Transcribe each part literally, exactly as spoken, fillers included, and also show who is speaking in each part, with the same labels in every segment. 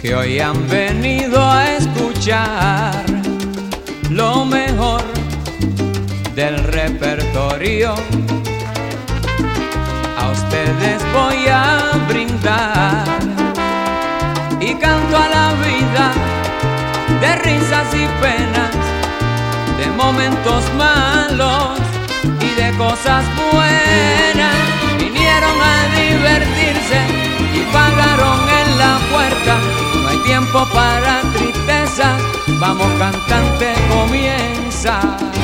Speaker 1: que hoy han venido a escuchar lo mejor del repertorio. A ustedes voy a brindar y canto a la vida de risas y penas, de momentos malos y de cosas buenas. Vinieron a divertirse y pagaron en la puerta. No hay tiempo para tristeza, vamos cantante, comienza.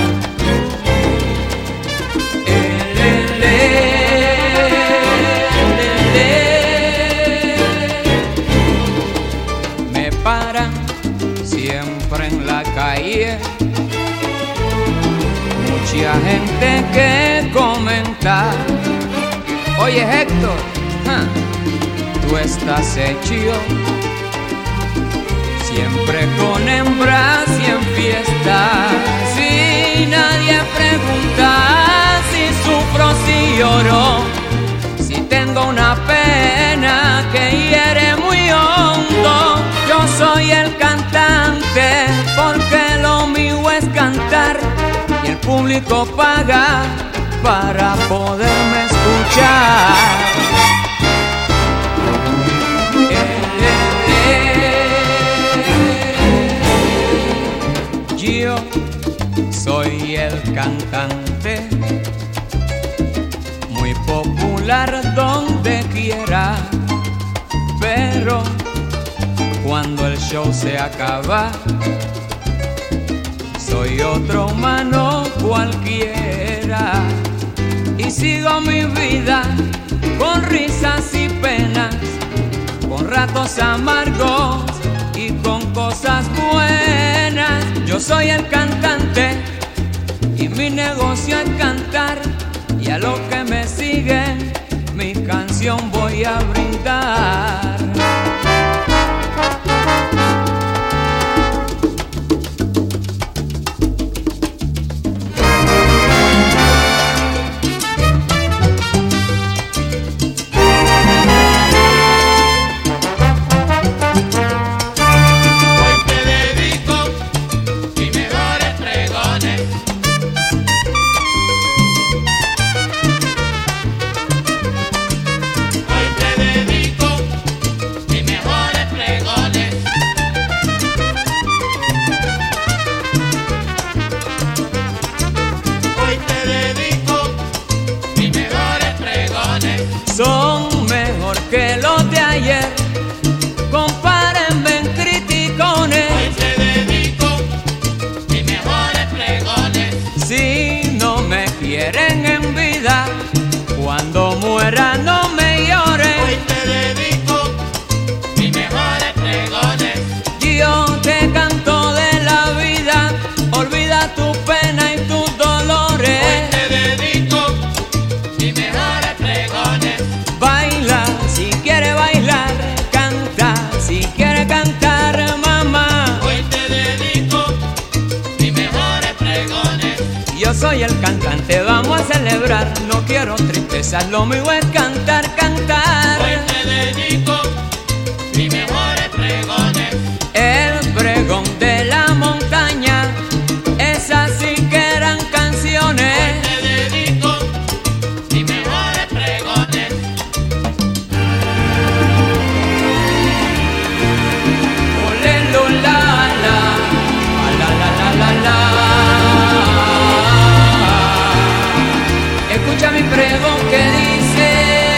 Speaker 1: Me paran siempre en la calle, mucha gente que comenta. Oye Héctor, ¿ah? Tú estás hecho siempre con hembras y en fiestas. Si nadie pregunta si sufro, si lloro, si tengo una pena que hiere muy hondo. Yo soy el cantante porque lo mío es cantar y el público paga para poderme escuchar. Yo soy el cantante, muy popular donde quiera, pero cuando el show se acaba, soy otro humano cualquiera y sigo mi vida con risas y penas, con ratos amargos y con cosas buenas. Yo soy el cantante y mi negocio es cantar, y a los que me siguen mi canción voy a brindar. Son mejor que los de ayer, compárenme en criticones.
Speaker 2: Hoy te dedico mis mejores pregones.
Speaker 1: Si no me quieren en vida, cuando muera no me lloren.
Speaker 2: Hoy te dedico mis mejores pregones.
Speaker 1: Yo te canto de la vida, olvida tu pena y tus dolores.
Speaker 2: Hoy te dedico mis mejores pregones.
Speaker 1: Baila si quiere bailar, canta si quiere cantar, mamá.
Speaker 2: Hoy te dedico mis mejores pregones.
Speaker 1: Yo soy el cantante, vamos a celebrar, no quiero tristeza, lo mío es cantar, cantar.
Speaker 2: Hoy te dedico mis mejores pregones.
Speaker 1: El pregón de la montaña, esas sí que eran canciones.
Speaker 2: Hoy te dedico mis mejores pregones.
Speaker 1: Olelo, la, la, la, la, la, la, la. Escucha mi pregón que dice: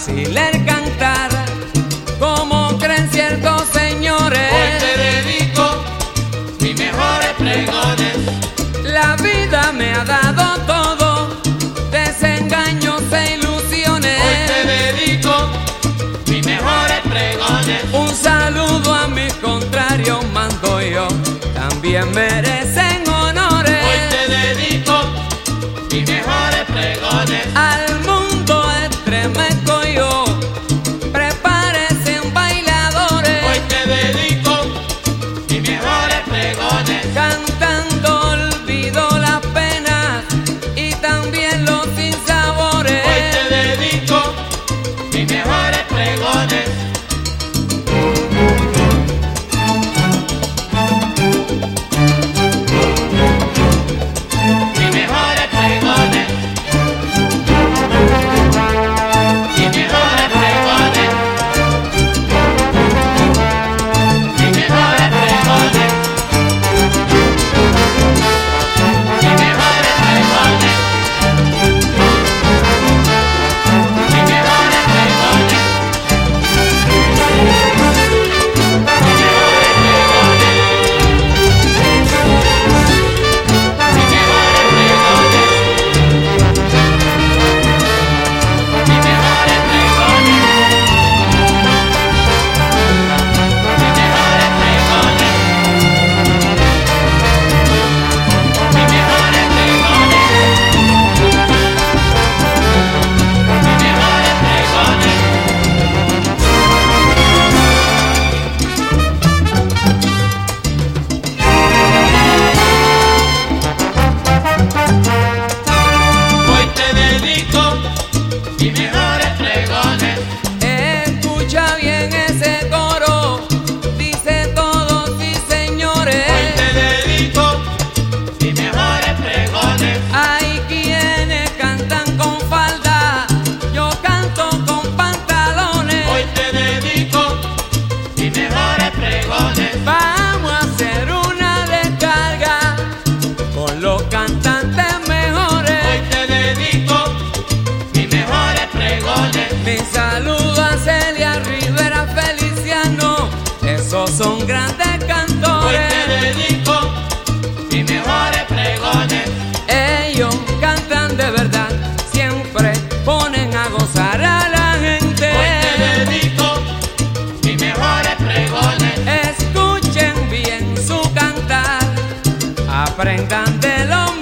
Speaker 1: fácil el cantar, como creen ciertos señores.
Speaker 2: Hoy te dedico mis mejores pregones.
Speaker 1: La vida me ha dado todo, desengaños e ilusiones.
Speaker 2: Hoy te dedico mis mejores pregones.
Speaker 1: Un saludo a mis contrarios mando yo, también merecen honores.
Speaker 2: Hoy te dedico mis mejores pregones.
Speaker 1: Al mundo estremezco yo, prepárense bailadores.
Speaker 2: Hoy te dedico mis mejores pregones.
Speaker 1: Cantando olvido las penas y también los sinsabores.
Speaker 2: Hoy te dedico mis mejores pregones. Mis mejores pregones. Mis mejores pregones. Mis mejores pregones. Mis mejores pregones. Mis mejores pregones. Hoy te dedico mis mejores pregones.
Speaker 1: Escucha bien ese coro, dice todos sí señores.
Speaker 2: Hoy te dedico mis mejores pregones.
Speaker 1: Hay quienes cantan con falda, yo canto con pantalones.
Speaker 2: Hoy te dedico mis mejores pregones.
Speaker 1: Vamos a hacer una descarga con los cantantes mejores.
Speaker 2: Hoy te dedico mis mejores pregones.
Speaker 1: Mi saludo a Celia Rivera Feliciano, esos son grandes
Speaker 2: Hoy te
Speaker 1: cantores.
Speaker 2: dedico mis mejores pregones.
Speaker 1: Ellos cantan de verdad, siempre ponen a gozar a la gente.
Speaker 2: Hoy te dedico mis mejores pregones.
Speaker 1: Escuchen bien su cantar, aprendan de lo